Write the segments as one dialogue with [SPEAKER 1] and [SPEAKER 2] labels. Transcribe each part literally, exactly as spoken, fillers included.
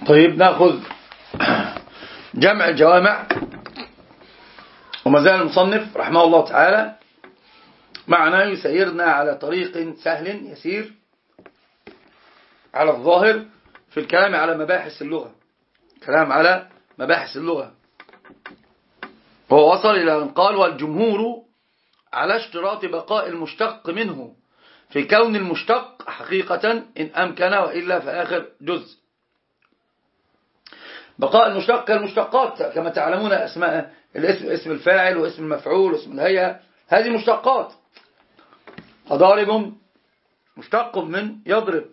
[SPEAKER 1] طيب نأخذ جمع الجوامع. وما زال المصنف رحمه الله تعالى معنا يسيرنا على طريق سهل يسير على الظاهر في الكلام على مباحث اللغة، كلام على مباحث اللغة. هو وصل إلى أن قال: والجمهور على اشتراط بقاء المشتق منه في كون المشتق حقيقة إن أمكن، وإلا فآخر جزء. بقاء المشتق كالمشتقات كما تعلمون، أسماء الاسم، اسم الفاعل واسم المفعول واسم الهيئة، هذه مشتقات. أضارب مشتق من يضرب.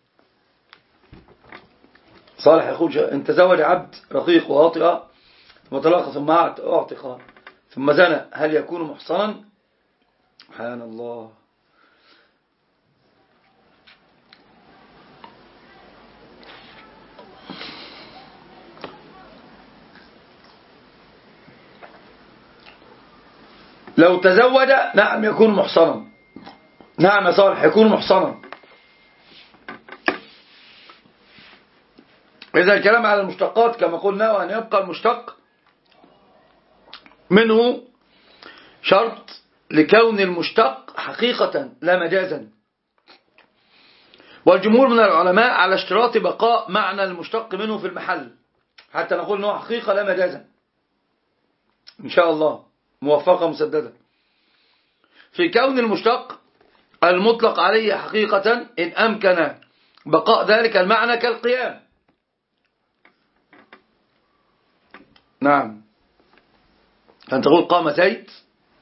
[SPEAKER 1] صالح يقول: إن تزوج عبد رقيق وواطئ ثم طلق ثم أعتق ثم زنى هل يكون محصنا؟ سبحان الله. لو تزوج نعم يكون محصنا. نعم يا صالح يكون محصنا. إذا الكلام على المشتقات كما قلنا، وأن يبقى المشتق منه شرط لكون المشتق حقيقة لا مجازا. والجمهور من العلماء على اشتراط بقاء معنى المشتق منه في المحل حتى نقول أنه حقيقة لا مجازا إن شاء الله، موفقة مسددة. في كون المشتق المطلق عليه حقيقة إن أمكن بقاء ذلك المعنى كالقيام. نعم، أن تقول قام زيد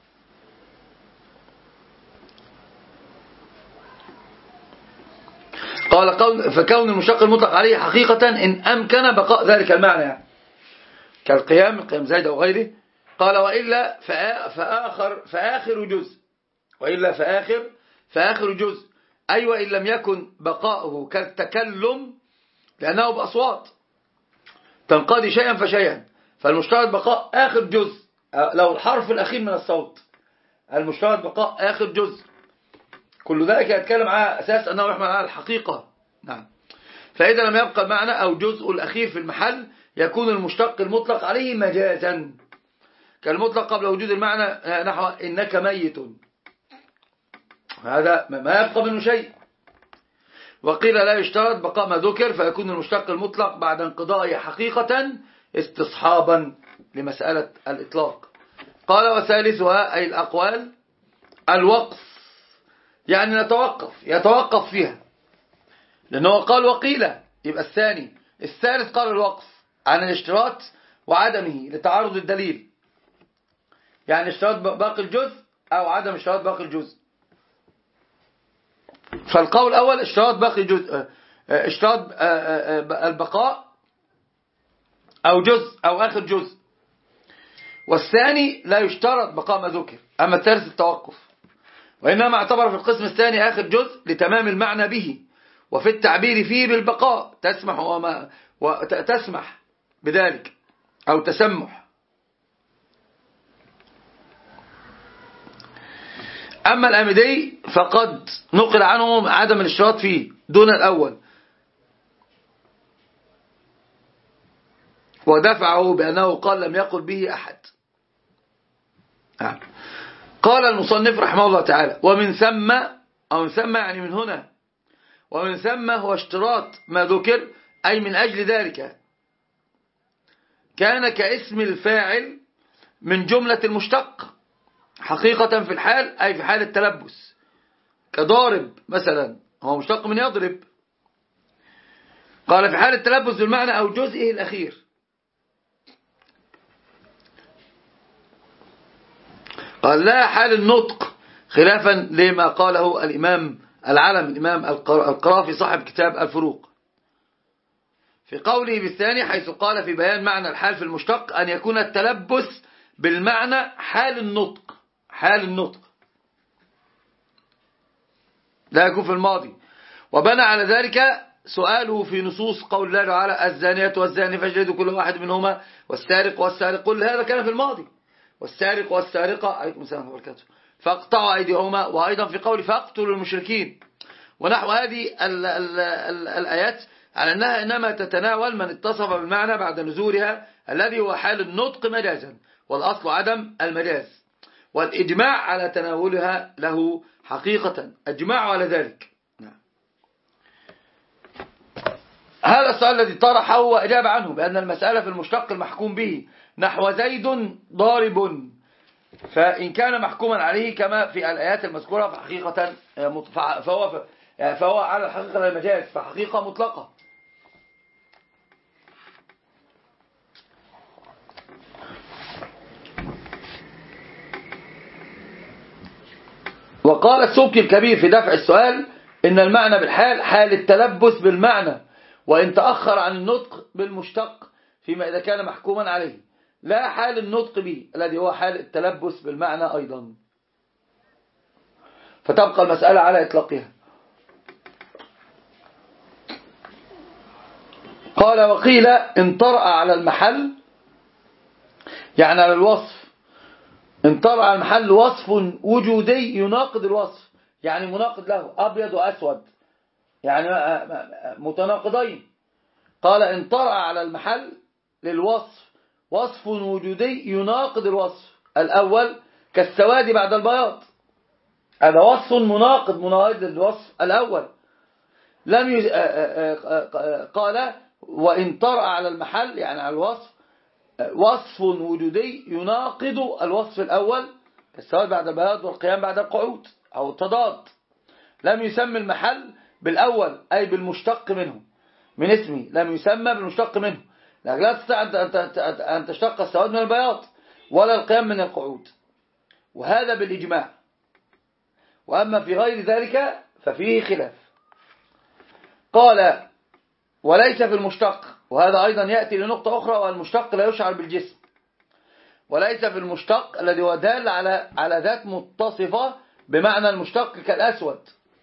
[SPEAKER 1] قال قول فكون المشتق المطلق عليه حقيقة إن أمكن بقاء ذلك المعنى يعني كالقيام، قيام زيد أو غيره. قال: وإلا فآخر فآخر جزء وإلا فآخر فآخر جزء أي وإن لم يكن بقاؤه كالتكلم لأنه بأصوات تنقضي شيئا فشيئا، فالمشترط بقاء آخر جزء لو الحرف الأخير من الصوت، المشترط بقاء آخر جزء. كل ذلك يتكلم على أساس أنه يحمل على الحقيقة. نعم. فإذا لم يبقى المعنى أو جزء الأخير في المحل يكون المشتق المطلق عليه مجازا كالمطلق قبل وجود المعنى، نحو إنك ميت، هذا ما يبقى منه شيء. وقيل لا يشترط بقاء ما ذكر فيكون المشتق المطلق بعد انقضائه حقيقة استصحابا لمسألة الإطلاق. قال: وثالثها أي الأقوال الوقف، يعني نتوقف يتوقف فيها، لأنه قال وقيل يبقى الثاني. الثالث قال الوقف عن الاشتراط وعدمه لتعارض الدليل، يعني اشتراط باقي الجزء أو عدم اشتراط باقي الجزء. فالقول الأول اشتراط باقي الجزء، اشتراط البقاء أو جزء أو آخر جزء، والثاني لا يشترط بقاء ما ذكر. أما الثالث التوقف، وإنما اعتبر في القسم الثاني آخر جزء لتمام المعنى به، وفي التعبير فيه بالبقاء تسمح وما وتسمح بذلك أو تسمح. أما الآمدي فقد نقل عنهم عدم الاشتراط فيه دون الأول، ودفعه بأنه قال لم يقل به أحد. قال المصنف رحمه الله تعالى: ومن ثم، أو من ثم يعني من هنا، ومن ثم هو اشتراط ما ذكر أي من أجل ذلك كان كاسم الفاعل من جملة المشتق حقيقة في الحال، أي في حال التلبس، كضارب مثلا هو مشتق من يضرب. قال في حال التلبس بالمعنى أو جزئه الأخير. قال لا حال النطق، خلافا لما قاله الإمام العلم الإمام القرافي صاحب كتاب الفروق في قوله بالثاني، حيث قال في بيان معنى الحال في المشتق أن يكون التلبس بالمعنى حال النطق، حال النطق لا يكون في الماضي. وبنى على ذلك سؤاله في نصوص قول الله تعالى: الزانية والزاني فاجلدوا كل واحد منهما والسارق والسارق، كل هذا كان في الماضي. والسارق والسارقة عليكم السلام ورحمة الله وبركاته فاقطعوا أيديهما، وأيضا في قول فاقتلوا المشركين. ونحو هذه ال ال ال الآيات على أنها إنما تتناول من اتصف بالمعنى بعد نزولها الذي هو حال النطق مجازا، والأصل عدم المجاز، والإجماع على تناولها له حقيقة، أجمعوا على ذلك. هذا السؤال الذي طرحه وأجاب عنه بأن المسألة في المشتق المحكوم به نحو زيد ضارب، فإن كان محكوما عليه كما في الآيات المذكورة فحقيقة فهو, فهو على الحقيقة المجاز فحقيقة مطلقة. وقال السبكي الكبير في دفع السؤال إن المعنى بالحال حال التلبس بالمعنى، وإن تأخر عن النطق بالمشتق فيما إذا كان محكوما عليه، لا حال النطق به الذي هو حال التلبس بالمعنى أيضا، فتبقى المسألة على إطلاقها. قال وقيل إن طرأ على المحل، يعني على الوصف، إن طرأ على المحل وصف وجودي يناقض الوصف، يعني مناقض له، أبيض وأسود يعني متناقضين. قال إن طرأ على المحل للوصف وصف وجودي يناقض الوصف الأول كالسواد بعد البياض، هذا وصف مناقض مناقض الوصف الأول. لم ي... قال وإن طرأ على المحل يعني على الوصف وصف وجودي يناقض الوصف الأول كالسواد بعد البياض والقيام بعد القعود أو التضاد. لم يسمى المحل بالأول أي بالمشتق منه من اسمه، لم يسمى بالمشتق منه، لكن لا تستطيع أن تشتق السواد من البياض ولا القيام من القعود، وهذا بالإجماع. وأما في غير ذلك ففيه خلاف. قال وليس في المشتق، وهذا أيضا يأتي لنقطة أخرى، والمشتق لا يشعر بالجسم، وليس في المشتق الذي هو دال على على ذات متصفة بمعنى المشتق كالأسود،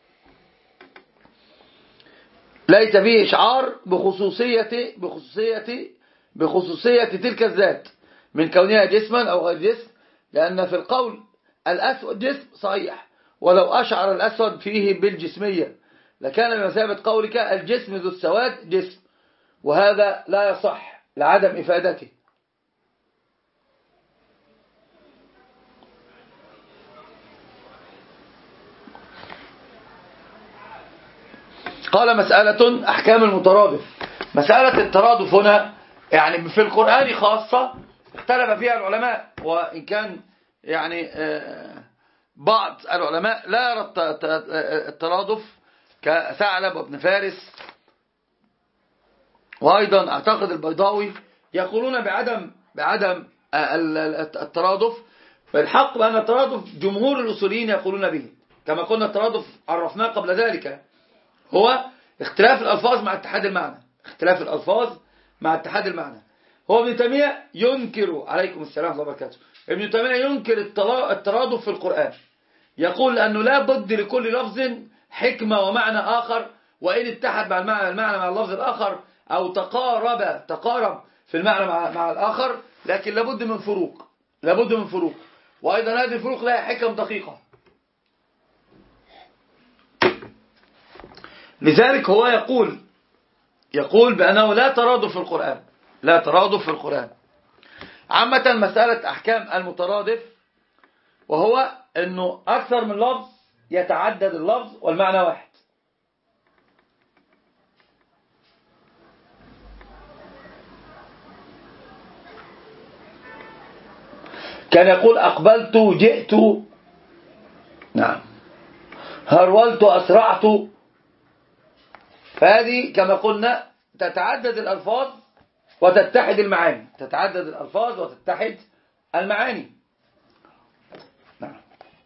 [SPEAKER 1] ليس فيه إشعار بخصوصية بخصوصية بخصوصية تلك الذات من كونها جسما أو غير جسم، لأن في القول الأسود جسم صحيح، ولو أشعر الأسود فيه بالجسمية لكان بمثابة قولك الجسم ذو السواد جسم، وهذا لا يصح لعدم إفادته. قال مسألة أحكام المترادف. مسألة الترادف هنا يعني في القرآن خاصة اختلف فيها العلماء، وإن كان يعني بعض العلماء لا يرى الترادف كثعلب وابن فارس، وأيضا أعتقد البيضاوي يقولون بعدم بعدم الترادف. فالحق بأن الترادف جمهور الأصوليين يقولون به، كما قلنا الترادف عرفناه قبل ذلك هو اختلاف الألفاظ مع اتحاد المعنى، اختلاف الألفاظ مع اتحاد المعنى. هو ابن تيمية ينكر، عليكم السلام ورحمة الله وبركاته، ابن تيمية ينكر الترادف في القرآن، يقول أنه لا بد لكل لفظ حكمة ومعنى آخر، وإن اتحد مع المعنى المعنى مع اللفظ الآخر أو تقارب تقارب في المعنى مع, مع الآخر، لكن لابد من فروق، لابد من فروق، وأيضا هذه الفروق لها حكم دقيقة. لذلك هو يقول يقول بأنه لا ترادف في القرآن، لا ترادف في القرآن. عامة مسألة أحكام المترادف وهو أنه أكثر من لفظ يتعدد اللفظ والمعنى واحد. كان يقول أقبلت جئت، نعم، هرولت أسرعت، فهذه كما قلنا تتعدد الألفاظ وتتحد المعاني، تتعدد الألفاظ وتتحد المعاني. نعم.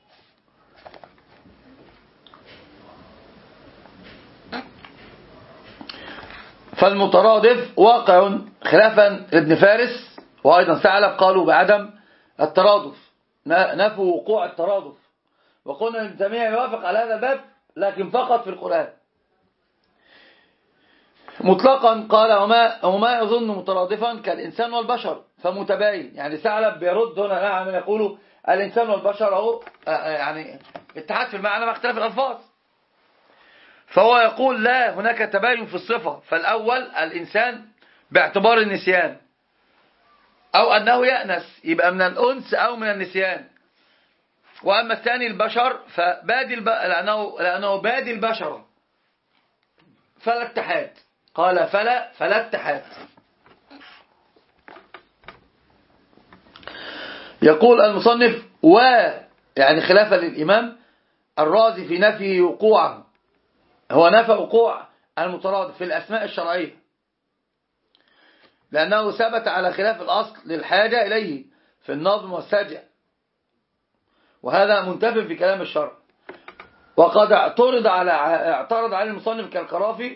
[SPEAKER 1] فالمترادف واقع خلافا لابن فارس وأيضا ثعلب قالوا بعدم الترادف، نفوا وقوع الترادف، وقلنا ابن تيمية يوافق على هذا الباب لكن فقط في القرآن مطلقا. قال وما, وما يظن مترادفا كالإنسان والبشر فمتباين، يعني ثعلب بيرد هنا نعم يقول الإنسان والبشر أهو يعني اتحاد في المعنى مع اختلاف الألفاظ. فهو يقول لا، هناك تباين في الصفة. فالأول الإنسان باعتبار النسيان، أو أنه يأنس، يبقى من الأنس أو من النسيان. وأما الثاني البشر فبادي الب... لأنه... لأنه بادي البشر، فلا اتحاد. قال فلا فلا اتحاد. يقول المصنف و يعني خلافا للإمام الرازي في نفي وقوعه، هو نفى وقوع المترادف في الأسماء الشرعية، لأنه ثبت على خلاف الأصل للحاجة إليه في النظم والسجع، وهذا منتفي في كلام الشرع. وقد اعترض على اعترض على المصنف كالقرافي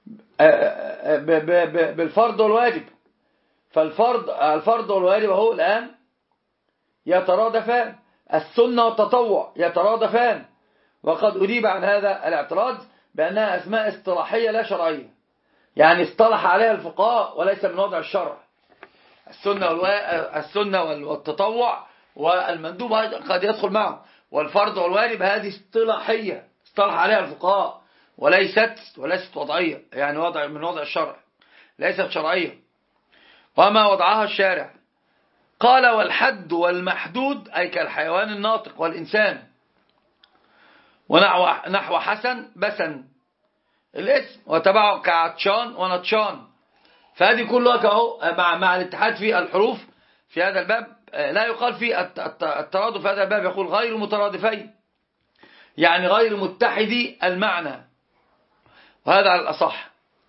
[SPEAKER 1] بالفرض والواجب. فالفرض الفرض والواجب هو الآن يترادفان، السنة والتطوع يترادفان. وقد أجيب عن هذا الاعتراض بأنها أسماء اصطلاحية لا شرعية، يعني اصطلح عليها الفقهاء وليس من وضع الشرع. السنة والوا... السنة والتطوع والمندوب قد يدخل معه، والفرض والواجب هذه اصطلاحية اصطلح عليها الفقهاء وليست وليست وضعية، يعني وضع من وضع الشرع، ليست شرعية. وما وضعها الشارع. قال والحد والمحدود أي كالحيوان الناطق والإنسان، ونحو نحو حسن بسن الاسم، وتبعه كعطشان ونطشان. فهذه كلها كهو مع, مع الاتحاد في الحروف في هذا الباب. لا يقال في الترادف في هذا الباب، يقول غير مترادفين، يعني غير متحدي المعنى، وهذا على الأصح.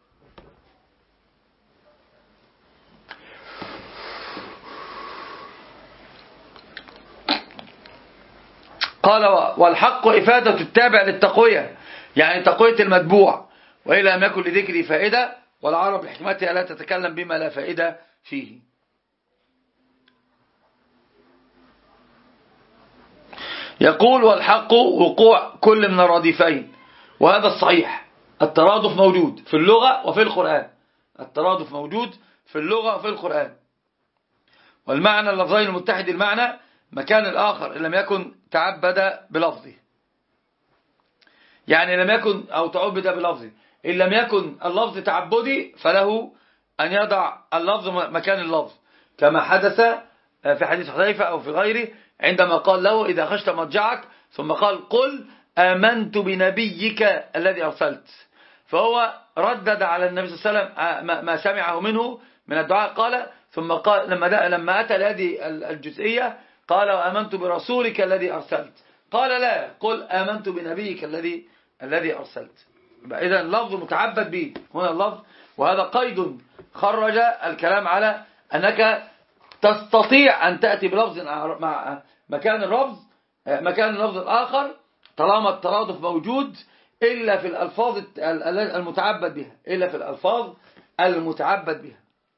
[SPEAKER 1] قال والحق إفادة التابع للتقوية، يعني تقوية المتبوع، وإلا لم يكن لذكري فائدة، والعرب لحكمتها لا تتكلم بما لا فائدة فيه. يقول والحق وقوع كل من الرديفين، وهذا الصحيح. الترادف موجود في اللغة وفي القرآن، الترادف موجود في اللغة وفي القرآن. والمعنى اللفظين المتحد المعنى مكان الآخر إن لم يكن تعبد بلفظه، يعني لم يكن أو تعبد بلفظه. إن لم يكن اللفظ تعبدي فله أن يضع اللفظ مكان اللفظ، كما حدث في حديث حذيفة أو في غيره عندما قال له إذا خشت مضجعك، ثم قال قل آمنت بنبيك الذي أرسلت. فهو ردد على النبي صلى الله عليه وسلم ما سمعه منه من الدعاء. قال ثم قال لما لما أتى لهذه الجزئية قال وآمنت برسولك الذي أرسلت. قال لا، قل آمنت بنبيك الذي الذي أرسلت. إذا اللفظ متعبد به هنا اللفظ، وهذا قيد خرج الكلام على أنك تستطيع أن تأتي بلفظ مع مكان اللفظ مكان اللفظ الآخر طالما الترادف موجود، إلا في الألفاظ المتعبد بها إلا في الألفاظ المتعبد بها.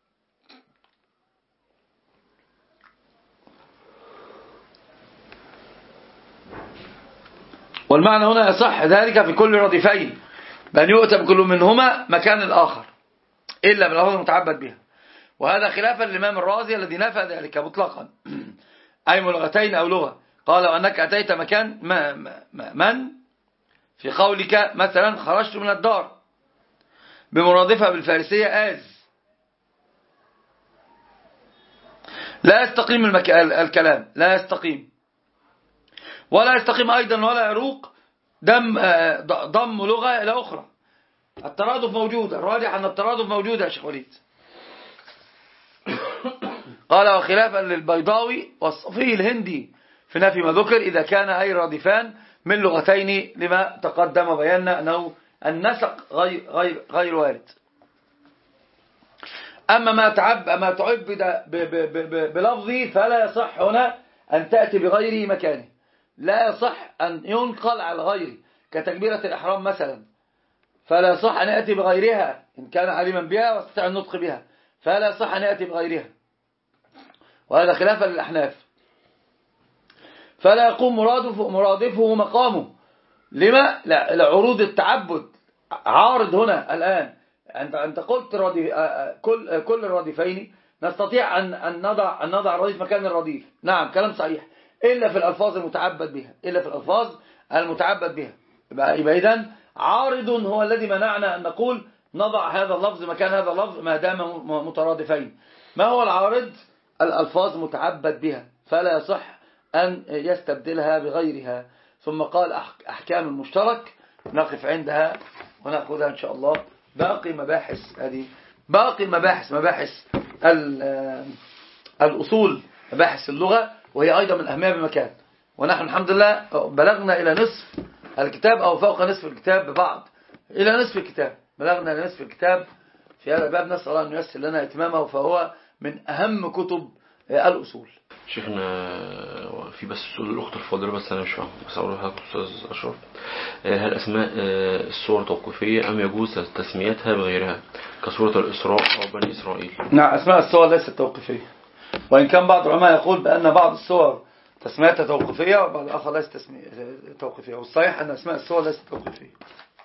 [SPEAKER 1] والمعنى هنا يصح ذلك في كل رديفين، بأن يؤتى بكل منهما مكان الآخر إلا بالألفاظ المتعبد بها. وهذا خلافا للإمام الرازي الذي نفى ذلك مطلقا، أي ملغتين أو لغة. قال وأنك أتيت مكان ما ما من في قولك مثلا خرجت من الدار بمرادفة بالفارسية آز، لا يستقيم المك... الكلام لا يستقيم، ولا يستقيم أيضا ولا يروق دم ضم لغة إلى أخرى. الترادف موجود، الراجح أن الترادف موجود يا شيخ وليد. قال وخلافا للبيضاوي والصفي الهندي في نفي ما ذكر إذا كان أي رادفان من لغتين، لما تقدم بينا أنه النسق غير, غير, غير وارد. أما ما تعب ما تعبد بلفظه فلا يصح هنا أن تأتي بغيره مكانه، لا يصح أن ينقل على غيره كتكبيرة الإحرام مثلا، فلا يصح أن يأتي بغيرها إن كان عليما بها واستطاع النطق بها، فلا يصح أن يأتي بغيرها، وهذا خلافا للأحناف. فلا يقوم مرادفه, مرادفه مقامه. لما؟ لعروض التعبد عارض هنا الآن. أنت أنت قلت الرديف كل كل الرديفين نستطيع أن أن نضع أن نضع الرديف مكان الرديف، نعم كلام صحيح، إلا في الألفاظ المتعبد بها إلا في الألفاظ المتعبد بها. يبقى إذن عارض هو الذي منعنا أن نقول نضع هذا اللفظ مكان هذا اللفظ ما دام مترادفين. ما هو العارض؟ الألفاظ متعبد بها فلا يصح أن يستبدلها بغيرها. ثم قال أحكام المشترك، نقف عندها ونأخذها إن شاء الله. باقي مباحث هذه باقي المباحث مباحث الأصول، مباحث اللغة، وهي أيضا من أهمها بمكان. ونحن الحمد لله بلغنا إلى نصف الكتاب أو فوق نصف الكتاب ببعض، إلى نصف الكتاب، بلغنا إلى نصف الكتاب في هذا الباب. نسأل الله أن ييسر لنا إتمامه، فهو من أهم كتب الأصول.
[SPEAKER 2] شيخنا في بس سؤال الأخت الفاضلة بس أنا مش فاهم، بس أقول لحضرتك أستاذ أشرف، هل أسماء السور توقيفية أم يجوز تسميتها بغيرها كسورة الإسراء أو بني إسرائيل؟
[SPEAKER 1] نعم، أسماء السور ليست توقيفية، وإن كان بعض العلماء يقول بأن بعض السور تسميتها توقيفية وبعض الآخر ليست توقيفية، والصحيح أن أسماء السور ليست توقيفية.